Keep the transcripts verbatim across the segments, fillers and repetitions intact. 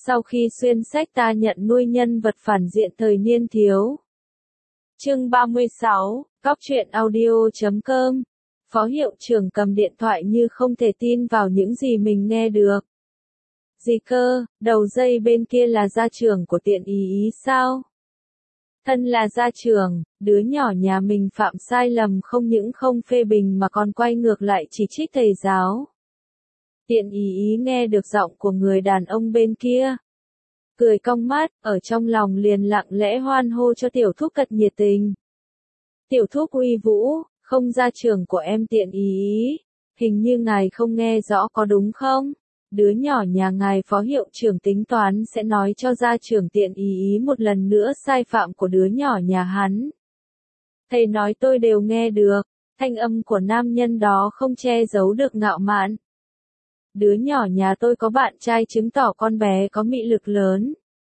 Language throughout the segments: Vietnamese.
Sau khi xuyên sách ta nhận nuôi nhân vật phản diện thời niên thiếu. Chương ba mươi sáu, Cóc truyện audio chấm com. Phó hiệu trưởng cầm điện thoại như không thể tin vào những gì mình nghe được. Gì cơ, đầu dây bên kia là gia trưởng của Tiện Ý Ý sao? Thân là gia trưởng, đứa nhỏ nhà mình phạm sai lầm không những không phê bình mà còn quay ngược lại chỉ trích thầy giáo. Tiện Ý Ý nghe được giọng của người đàn ông bên kia. Cười cong mắt, ở trong lòng liền lặng lẽ hoan hô cho tiểu thúc cật nhiệt tình. Tiểu thúc uy vũ, không gia trưởng của em Tiện Ý Ý. Hình như ngài không nghe rõ có đúng không? Đứa nhỏ nhà ngài phó hiệu trưởng tính toán sẽ nói cho gia trưởng Tiện Ý Ý một lần nữa sai phạm của đứa nhỏ nhà hắn. Thầy nói tôi đều nghe được, thanh âm của nam nhân đó không che giấu được ngạo mạn. Đứa nhỏ nhà tôi có bạn trai chứng tỏ con bé có mị lực lớn.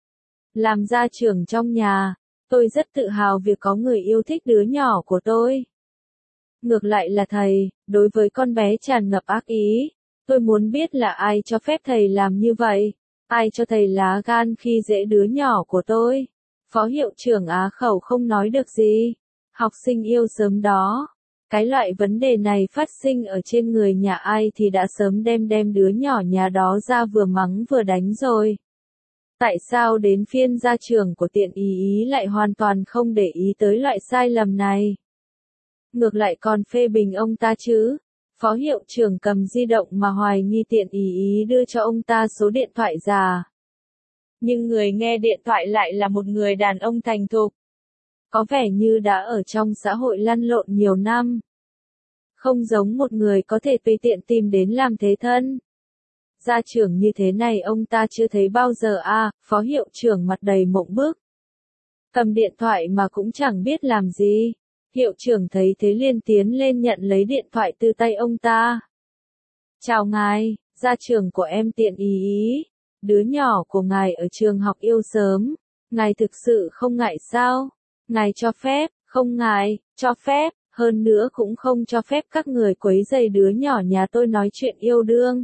Làm gia trưởng trong nhà, tôi rất tự hào việc có người yêu thích đứa nhỏ của tôi. Ngược lại là thầy, đối với con bé tràn ngập ác ý. Tôi muốn biết là ai cho phép thầy làm như vậy, ai cho thầy lá gan khi dễ đứa nhỏ của tôi. Phó hiệu trưởng á khẩu không nói được gì. Học sinh yêu sớm đó. Cái loại vấn đề này phát sinh ở trên người nhà ai thì đã sớm đem đem đứa nhỏ nhà đó ra vừa mắng vừa đánh rồi. Tại sao đến phiên gia trưởng của Tiện Ý Ý lại hoàn toàn không để ý tới loại sai lầm này? Ngược lại còn phê bình ông ta chứ? Phó hiệu trưởng cầm di động mà hoài nghi Tiện Ý Ý đưa cho ông ta số điện thoại già. Nhưng người nghe điện thoại lại là một người đàn ông thành thục. Có vẻ như đã ở trong xã hội lăn lộn nhiều năm. Không giống một người có thể tùy tiện tìm đến làm thế thân. Gia trưởng như thế này ông ta chưa thấy bao giờ à, phó hiệu trưởng mặt đầy mộng bức. Cầm điện thoại mà cũng chẳng biết làm gì. Hiệu trưởng thấy thế liền tiến lên nhận lấy điện thoại từ tay ông ta. Chào ngài, gia trưởng của em Tiện Ý Ý. Đứa nhỏ của ngài ở trường học yêu sớm. Ngài thực sự không ngại sao? Ngài cho phép, không ngài, cho phép, hơn nữa cũng không cho phép các người quấy rầy đứa nhỏ nhà tôi nói chuyện yêu đương.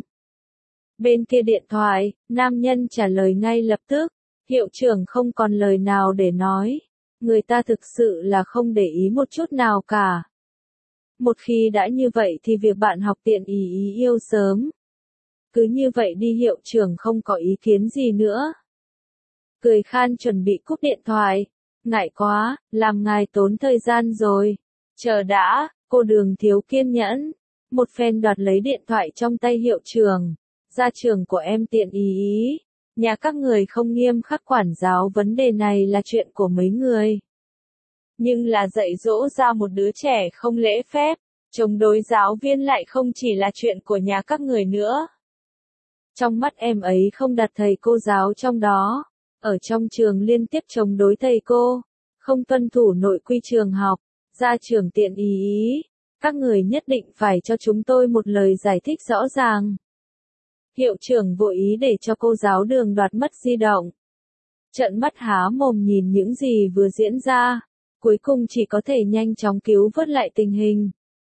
Bên kia điện thoại, nam nhân trả lời ngay lập tức, hiệu trưởng không còn lời nào để nói. Người ta thực sự là không để ý một chút nào cả. Một khi đã như vậy thì việc bạn học Tiện Ý Ý yêu sớm. Cứ như vậy đi, hiệu trưởng không có ý kiến gì nữa. Cười khan chuẩn bị cúp điện thoại. Ngại quá, làm ngài tốn thời gian rồi. Chờ đã, cô Đường thiếu kiên nhẫn. Một phen đoạt lấy điện thoại trong tay hiệu trưởng. Gia trưởng của em Tiện Ý Ý. Nhà các người không nghiêm khắc quản giáo vấn đề này là chuyện của mấy người. Nhưng là dạy dỗ ra một đứa trẻ không lễ phép, chống đối giáo viên lại không chỉ là chuyện của nhà các người nữa. Trong mắt em ấy không đặt thầy cô giáo trong đó. Ở trong trường liên tiếp chống đối thầy cô, không tuân thủ nội quy trường học, gia trưởng Tiện Ý Ý. Các người nhất định phải cho chúng tôi một lời giải thích rõ ràng. Hiệu trưởng vội ý để cho cô giáo Đường đoạt mất di động. Trợn mắt há mồm nhìn những gì vừa diễn ra, cuối cùng chỉ có thể nhanh chóng cứu vớt lại tình hình.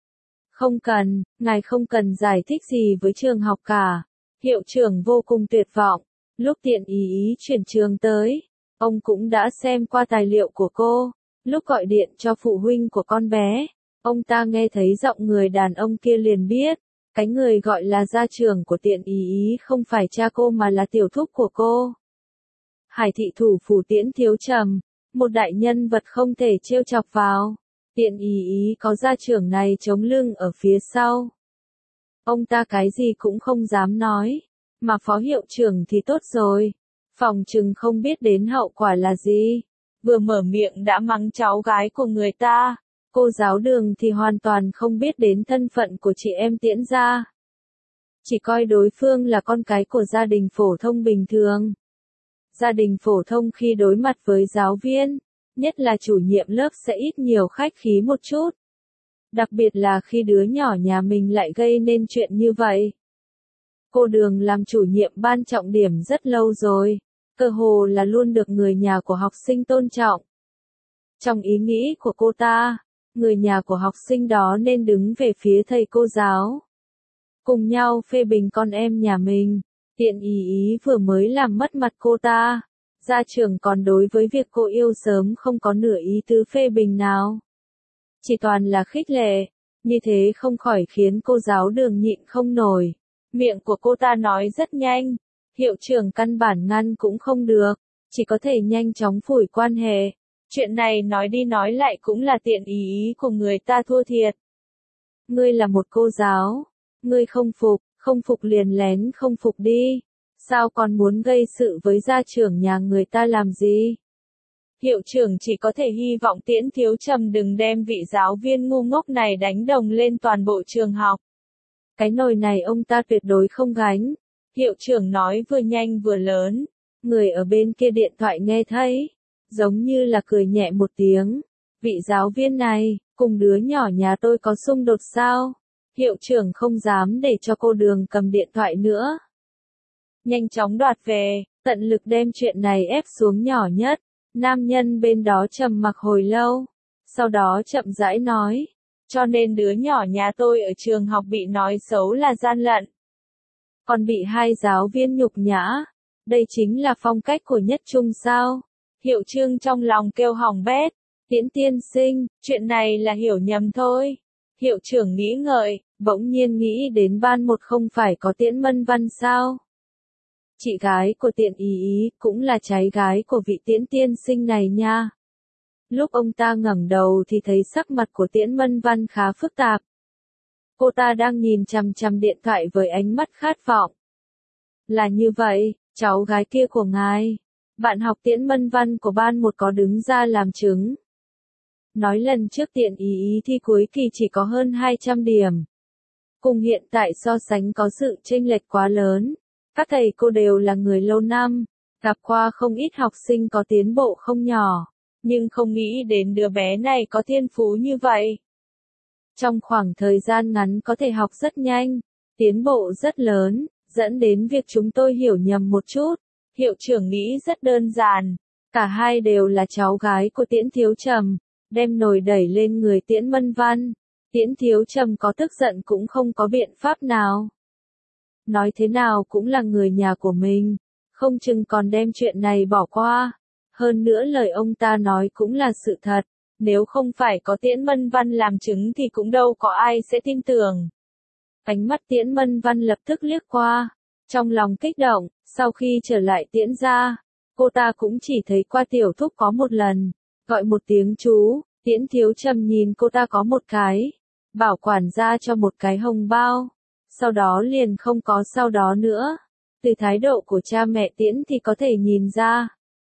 Không cần, ngài không cần giải thích gì với trường học cả. Hiệu trưởng vô cùng tuyệt vọng. Lúc Tiện Ý Ý chuyển trường tới, ông cũng đã xem qua tài liệu của cô. Lúc gọi điện cho phụ huynh của con bé, ông ta nghe thấy giọng người đàn ông kia liền biết. Cái người gọi là gia trưởng của Tiện Ý Ý không phải cha cô mà là tiểu thúc của cô. Hải thị thủ phủ Tiễn Thiếu Trầm, một đại nhân vật không thể trêu chọc vào. Tiện Ý Ý có gia trưởng này chống lưng ở phía sau. Ông ta cái gì cũng không dám nói, mà phó hiệu trưởng thì tốt rồi. Phòng chừng không biết đến hậu quả là gì. Vừa mở miệng đã mắng cháu gái của người ta. Cô giáo Đường thì hoàn toàn không biết đến thân phận của chị em Tiễn gia. Chỉ coi đối phương là con cái của gia đình phổ thông bình thường. Gia đình phổ thông khi đối mặt với giáo viên, nhất là chủ nhiệm lớp sẽ ít nhiều khách khí một chút. Đặc biệt là khi đứa nhỏ nhà mình lại gây nên chuyện như vậy. Cô Đường làm chủ nhiệm ban trọng điểm rất lâu rồi, cơ hồ là luôn được người nhà của học sinh tôn trọng. Trong ý nghĩ của cô ta, người nhà của học sinh đó nên đứng về phía thầy cô giáo. Cùng nhau phê bình con em nhà mình. Tiện ý ý vừa mới làm mất mặt cô ta. Gia trưởng còn đối với việc cô yêu sớm không có nửa ý tứ phê bình nào. Chỉ toàn là khích lệ. Như thế không khỏi khiến cô giáo đường nhịn không nổi. Miệng của cô ta nói rất nhanh. Hiệu trưởng căn bản ngăn cũng không được. Chỉ có thể nhanh chóng phủi quan hệ. Chuyện này nói đi nói lại cũng là tiện ý ý của người ta thua thiệt. Ngươi là một cô giáo. Ngươi không phục, không phục liền lén không phục đi. Sao còn muốn gây sự với gia trưởng nhà người ta làm gì? Hiệu trưởng chỉ có thể hy vọng Tiễn Thiếu Trầm đừng đem vị giáo viên ngu ngốc này đánh đồng lên toàn bộ trường học. Cái nồi này ông ta tuyệt đối không gánh. Hiệu trưởng nói vừa nhanh vừa lớn. Người ở bên kia điện thoại nghe thấy. Giống như là cười nhẹ một tiếng. Vị giáo viên này, cùng đứa nhỏ nhà tôi có xung đột sao? Hiệu trưởng không dám để cho cô Đường cầm điện thoại nữa. Nhanh chóng đoạt về, tận lực đem chuyện này ép xuống nhỏ nhất. Nam nhân bên đó trầm mặc hồi lâu. Sau đó chậm rãi nói. Cho nên đứa nhỏ nhà tôi ở trường học bị nói xấu là gian lận. Còn bị hai giáo viên nhục nhã. Đây chính là phong cách của Nhất Trung sao? Hiệu trưởng trong lòng kêu hỏng bét. Tiễn tiên sinh, chuyện này là hiểu nhầm thôi. Hiệu trưởng nghĩ ngợi, bỗng nhiên nghĩ đến ban một không phải có Tiễn Mân Văn sao? Chị gái của Tiện ý ý cũng là cháy gái của vị Tiễn tiên sinh này nha. Lúc ông ta ngẩng đầu thì thấy sắc mặt của Tiễn Mân Văn khá phức tạp. Cô ta đang nhìn chằm chằm điện thoại với ánh mắt khát vọng. Là như vậy, cháu gái kia của ngài. Bạn học Tiễn Mân Văn của ban một có đứng ra làm chứng. Nói lần trước Tiện ý ý thi cuối kỳ chỉ có hơn hai trăm điểm. Cùng hiện tại so sánh có sự chênh lệch quá lớn. Các thầy cô đều là người lâu năm, gặp qua không ít học sinh có tiến bộ không nhỏ, nhưng không nghĩ đến đứa bé này có thiên phú như vậy. Trong khoảng thời gian ngắn có thể học rất nhanh, tiến bộ rất lớn, dẫn đến việc chúng tôi hiểu nhầm một chút. Hiệu trưởng nghĩ rất đơn giản, cả hai đều là cháu gái của Tiễn Thiếu Trầm, đem nồi đẩy lên người Tiễn Mân Văn. Tiễn Thiếu Trầm có tức giận cũng không có biện pháp nào. Nói thế nào cũng là người nhà của mình, không chừng còn đem chuyện này bỏ qua. Hơn nữa lời ông ta nói cũng là sự thật, nếu không phải có Tiễn Mân Văn làm chứng thì cũng đâu có ai sẽ tin tưởng. Ánh mắt Tiễn Mân Văn lập tức liếc qua, trong lòng kích động, sau khi trở lại Tiễn gia, cô ta cũng chỉ thấy qua tiểu thúc có một lần, gọi một tiếng chú, Tiễn Thiếu Trầm nhìn cô ta có một cái, bảo quản ra cho một cái hồng bao. Sau đó liền không có sau đó nữa. Từ thái độ của cha mẹ Tiễn thì có thể nhìn ra.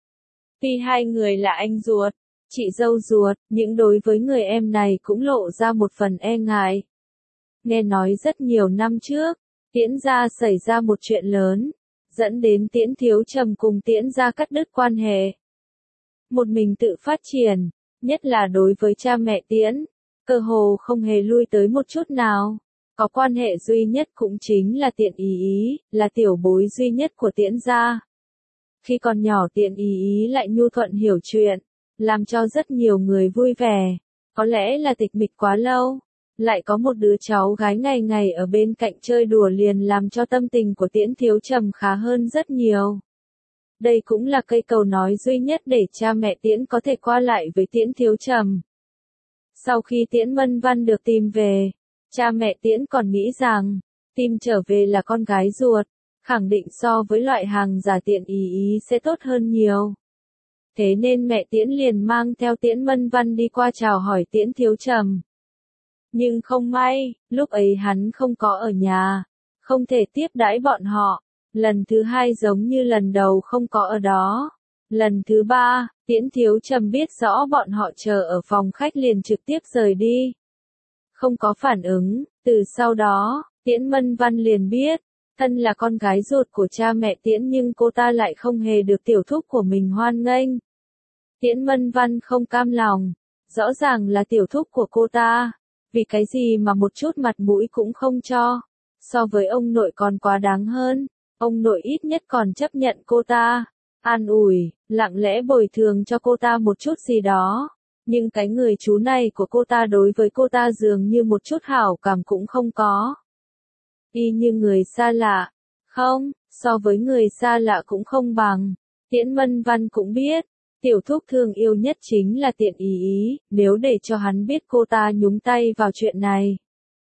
Tuy hai người là anh ruột, chị dâu ruột, nhưng đối với người em này cũng lộ ra một phần e ngại. Nghe nói rất nhiều năm trước, Tiễn gia xảy ra một chuyện lớn, dẫn đến Tiễn Thiếu Trầm cùng Tiễn gia cắt đứt quan hệ. Một mình tự phát triển, nhất là đối với cha mẹ Tiễn, cơ hồ không hề lui tới một chút nào. Có quan hệ duy nhất cũng chính là Tiện ý ý, là tiểu bối duy nhất của Tiễn gia. Khi còn nhỏ Tiện ý ý lại nhu thuận hiểu chuyện, làm cho rất nhiều người vui vẻ. Có lẽ là tịch mịch quá lâu, lại có một đứa cháu gái ngày ngày ở bên cạnh chơi đùa liền làm cho tâm tình của Tiễn Thiếu Trầm khá hơn rất nhiều. Đây cũng là cây cầu nói duy nhất để cha mẹ Tiễn có thể qua lại với Tiễn Thiếu Trầm. Sau khi Tiễn Mân Văn được tìm về, cha mẹ Tiễn còn nghĩ rằng, tìm trở về là con gái ruột, khẳng định so với loại hàng giả Tiện ý ý sẽ tốt hơn nhiều. Thế nên mẹ Tiễn liền mang theo Tiễn Mân Văn đi qua chào hỏi Tiễn Thiếu Trầm. Nhưng không may, lúc ấy hắn không có ở nhà, không thể tiếp đãi bọn họ. Lần thứ hai giống như lần đầu không có ở đó. Lần thứ ba, Tiễn Thiếu Trầm biết rõ bọn họ chờ ở phòng khách liền trực tiếp rời đi. Không có phản ứng, từ sau đó, Tiễn Mân Văn liền biết, thân là con gái ruột của cha mẹ Tiễn nhưng cô ta lại không hề được tiểu thúc của mình hoan nghênh. Tiễn Mân Văn không cam lòng, rõ ràng là tiểu thúc của cô ta, vì cái gì mà một chút mặt mũi cũng không cho, so với ông nội còn quá đáng hơn, ông nội ít nhất còn chấp nhận cô ta, an ủi, lặng lẽ bồi thường cho cô ta một chút gì đó. Nhưng cái người chú này của cô ta đối với cô ta dường như một chút hảo cảm cũng không có. Y như người xa lạ. Không, so với người xa lạ cũng không bằng. Tiễn Mân Văn cũng biết, tiểu thúc thương yêu nhất chính là Tiện Ý Ý, nếu để cho hắn biết cô ta nhúng tay vào chuyện này,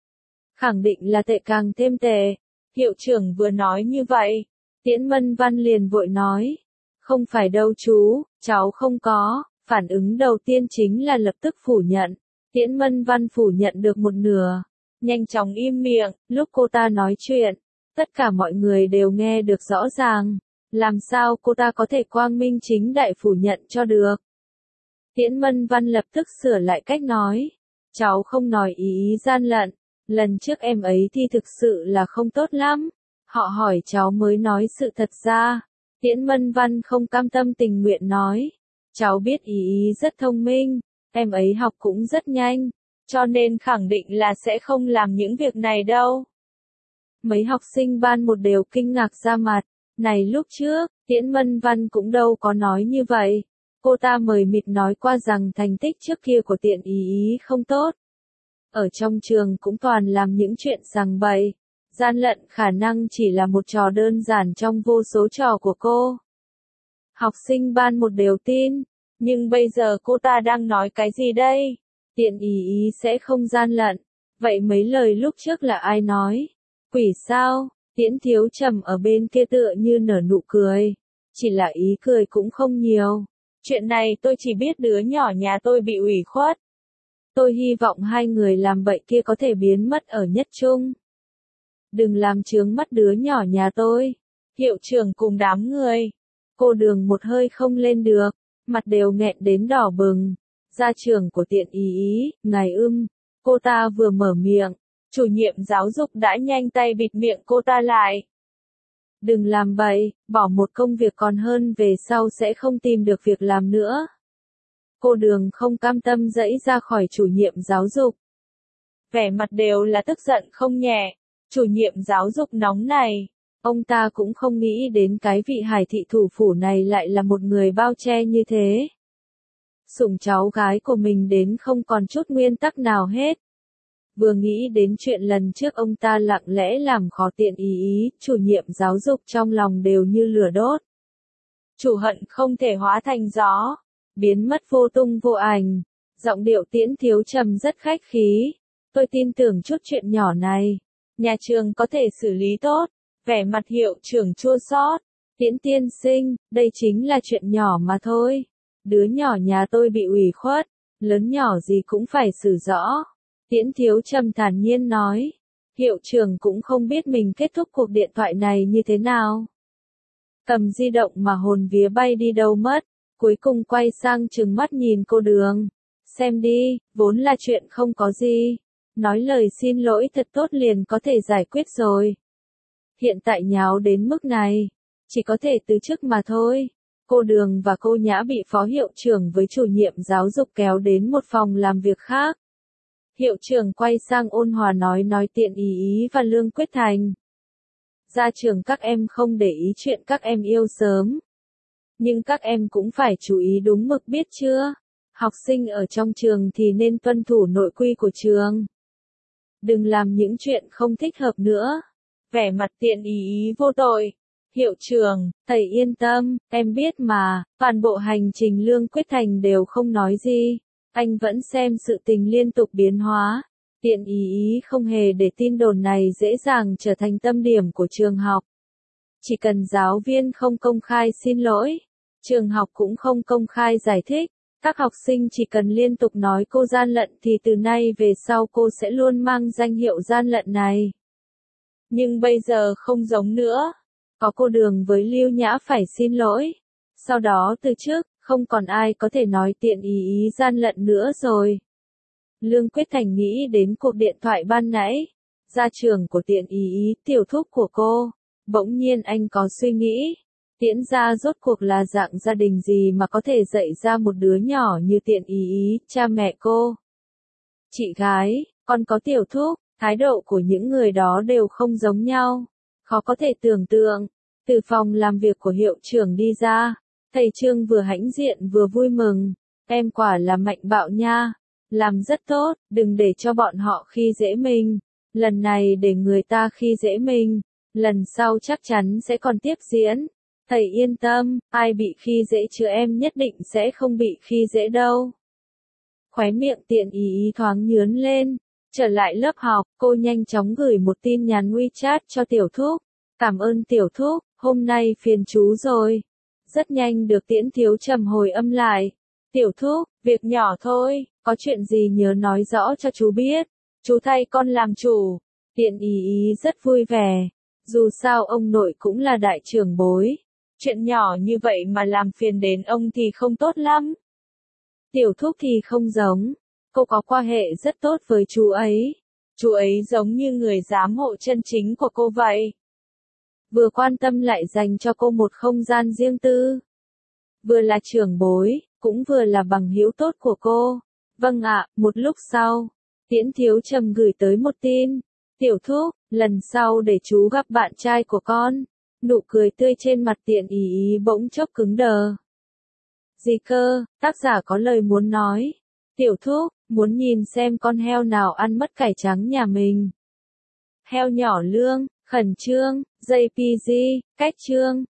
khẳng định là tệ càng thêm tệ. Hiệu trưởng vừa nói như vậy, Tiễn Mân Văn liền vội nói, không phải đâu chú, cháu không có. Phản ứng đầu tiên chính là lập tức phủ nhận. Tiễn Mân Văn phủ nhận được một nửa, nhanh chóng im miệng. Lúc cô ta nói chuyện, tất cả mọi người đều nghe được rõ ràng. Làm sao cô ta có thể quang minh chính đại phủ nhận cho được? Tiễn Mân Văn lập tức sửa lại cách nói. Cháu không nói ý ý gian lận. Lần trước em ấy thì thực sự là không tốt lắm. Họ hỏi cháu mới nói sự thật ra. Tiễn Mân Văn không cam tâm tình nguyện nói. Cháu biết ý ý rất thông minh, em ấy học cũng rất nhanh, cho nên khẳng định là sẽ không làm những việc này đâu. Mấy học sinh ban một đều kinh ngạc ra mặt, này lúc trước, Tiễn Mân Văn cũng đâu có nói như vậy. Cô ta mời mịt nói qua rằng thành tích trước kia của Tiện Ý Ý không tốt. Ở trong trường cũng toàn làm những chuyện sằng bậy, gian lận khả năng chỉ là một trò đơn giản trong vô số trò của cô. Học sinh ban một đều tin, nhưng bây giờ cô ta đang nói cái gì đây? Tiện Ý Ý sẽ không gian lận. Vậy mấy lời lúc trước là ai nói? Quỷ sao? Tiễn Thiếu Trầm ở bên kia tựa như nở nụ cười. Chỉ là ý cười cũng không nhiều. Chuyện này tôi chỉ biết đứa nhỏ nhà tôi bị ủy khuất. Tôi hy vọng hai người làm bậy kia có thể biến mất ở nhất trung. Đừng làm chướng mắt đứa nhỏ nhà tôi. Hiệu trưởng cùng đám người. Cô Đường một hơi không lên được, mặt đều nghẹn đến đỏ bừng. Gia trưởng của Tiện Ý Ý, ngài ưm. Cô ta vừa mở miệng, chủ nhiệm giáo dục đã nhanh tay bịt miệng cô ta lại. Đừng làm bậy, bỏ một công việc còn hơn về sau sẽ không tìm được việc làm nữa. Cô Đường không cam tâm giãy ra khỏi chủ nhiệm giáo dục. Vẻ mặt đều là tức giận không nhẹ. Chủ nhiệm giáo dục nóng này. Ông ta cũng không nghĩ đến cái vị Hải thị thủ phủ này lại là một người bao che như thế. Sủng cháu gái của mình đến không còn chút nguyên tắc nào hết. Vừa nghĩ đến chuyện lần trước ông ta lặng lẽ làm khó Tiện Ý Ý, chủ nhiệm giáo dục trong lòng đều như lửa đốt. Chủ hận không thể hóa thành gió, biến mất vô tung vô ảnh. Giọng điệu Tiễn Thiếu Trầm rất khách khí. Tôi tin tưởng chút chuyện nhỏ này, nhà trường có thể xử lý tốt. Vẻ mặt hiệu trưởng chua xót. Tiễn tiên sinh, đây chính là chuyện nhỏ mà thôi. Đứa nhỏ nhà tôi bị ủy khuất, lớn nhỏ gì cũng phải xử rõ. Tiễn Thiếu Trầm thản nhiên nói. Hiệu trưởng cũng không biết mình kết thúc cuộc điện thoại này như thế nào. Cầm di động mà hồn vía bay đi đâu mất, cuối cùng quay sang trừng mắt nhìn cô Đường. Xem đi, vốn là chuyện không có gì. Nói lời xin lỗi thật tốt liền có thể giải quyết rồi. Hiện tại nháo đến mức này, chỉ có thể từ chức mà thôi. Cô Đường và cô Nhã bị phó hiệu trưởng với chủ nhiệm giáo dục kéo đến một phòng làm việc khác. Hiệu trưởng quay sang ôn hòa nói nói Tiện Ý Ý và Lương Quyết Thành. Ra trường các em không để ý chuyện các em yêu sớm. Nhưng các em cũng phải chú ý đúng mực biết chưa? Học sinh ở trong trường thì nên tuân thủ nội quy của trường. Đừng làm những chuyện không thích hợp nữa. Vẻ mặt Tiện Ý Ý vô tội. Hiệu trưởng, thầy yên tâm, em biết mà, toàn bộ hành trình Lương Quyết Thành đều không nói gì. Anh vẫn xem sự tình liên tục biến hóa. Tiện Ý Ý không hề để tin đồn này dễ dàng trở thành tâm điểm của trường học. Chỉ cần giáo viên không công khai xin lỗi, trường học cũng không công khai giải thích. Các học sinh chỉ cần liên tục nói cô gian lận thì từ nay về sau cô sẽ luôn mang danh hiệu gian lận này. Nhưng bây giờ không giống nữa. Có cô Đường với Lưu Nhã phải xin lỗi. Sau đó từ trước, không còn ai có thể nói Tiện Ý Ý gian lận nữa rồi. Lương Quyết Thành nghĩ đến cuộc điện thoại ban nãy. Gia trưởng của Tiện Ý Ý, tiểu thúc của cô. Bỗng nhiên anh có suy nghĩ. Tiễn gia rốt cuộc là dạng gia đình gì mà có thể dạy ra một đứa nhỏ như Tiện Ý Ý, cha mẹ cô. Chị gái, con có tiểu thúc, thái độ của những người đó đều không giống nhau. Khó có thể tưởng tượng. Từ phòng làm việc của hiệu trưởng đi ra, thầy Trương vừa hãnh diện vừa vui mừng. Em quả là mạnh bạo nha. Làm rất tốt, đừng để cho bọn họ khi dễ mình. Lần này để người ta khi dễ mình, lần sau chắc chắn sẽ còn tiếp diễn. Thầy yên tâm, ai bị khi dễ chứ em nhất định sẽ không bị khi dễ đâu. Khóe miệng Tiện Ý Ý thoáng nhướn lên. Trở lại lớp học, cô nhanh chóng gửi một tin nhắn WeChat cho Tiểu Thúc. Cảm ơn Tiểu Thúc, hôm nay phiền chú rồi. Rất nhanh được Tiễn Thiếu Trầm hồi âm lại. Tiểu Thúc, việc nhỏ thôi, có chuyện gì nhớ nói rõ cho chú biết. Chú thay con làm chủ. Tiện Ý Ý rất vui vẻ. Dù sao ông nội cũng là đại trưởng bối. Chuyện nhỏ như vậy mà làm phiền đến ông thì không tốt lắm. Tiểu Thúc thì không giống. Cô có quan hệ rất tốt với chú ấy. Chú ấy giống như người giám hộ chân chính của cô vậy. Vừa quan tâm lại dành cho cô một không gian riêng tư. Vừa là trưởng bối, cũng vừa là bằng hữu tốt của cô. Vâng ạ, một lúc sau, Tiễn Thiếu Trầm gửi tới một tin. Tiểu Thúc, lần sau để chú gặp bạn trai của con. Nụ cười tươi trên mặt Tiện Ý Ý bỗng chốc cứng đờ. Gì cơ, tác giả có lời muốn nói. Tiểu Thúc, muốn nhìn xem con heo nào ăn mất cải trắng nhà mình. Heo nhỏ lương, khẩn trương, gi pê giê, cách chương.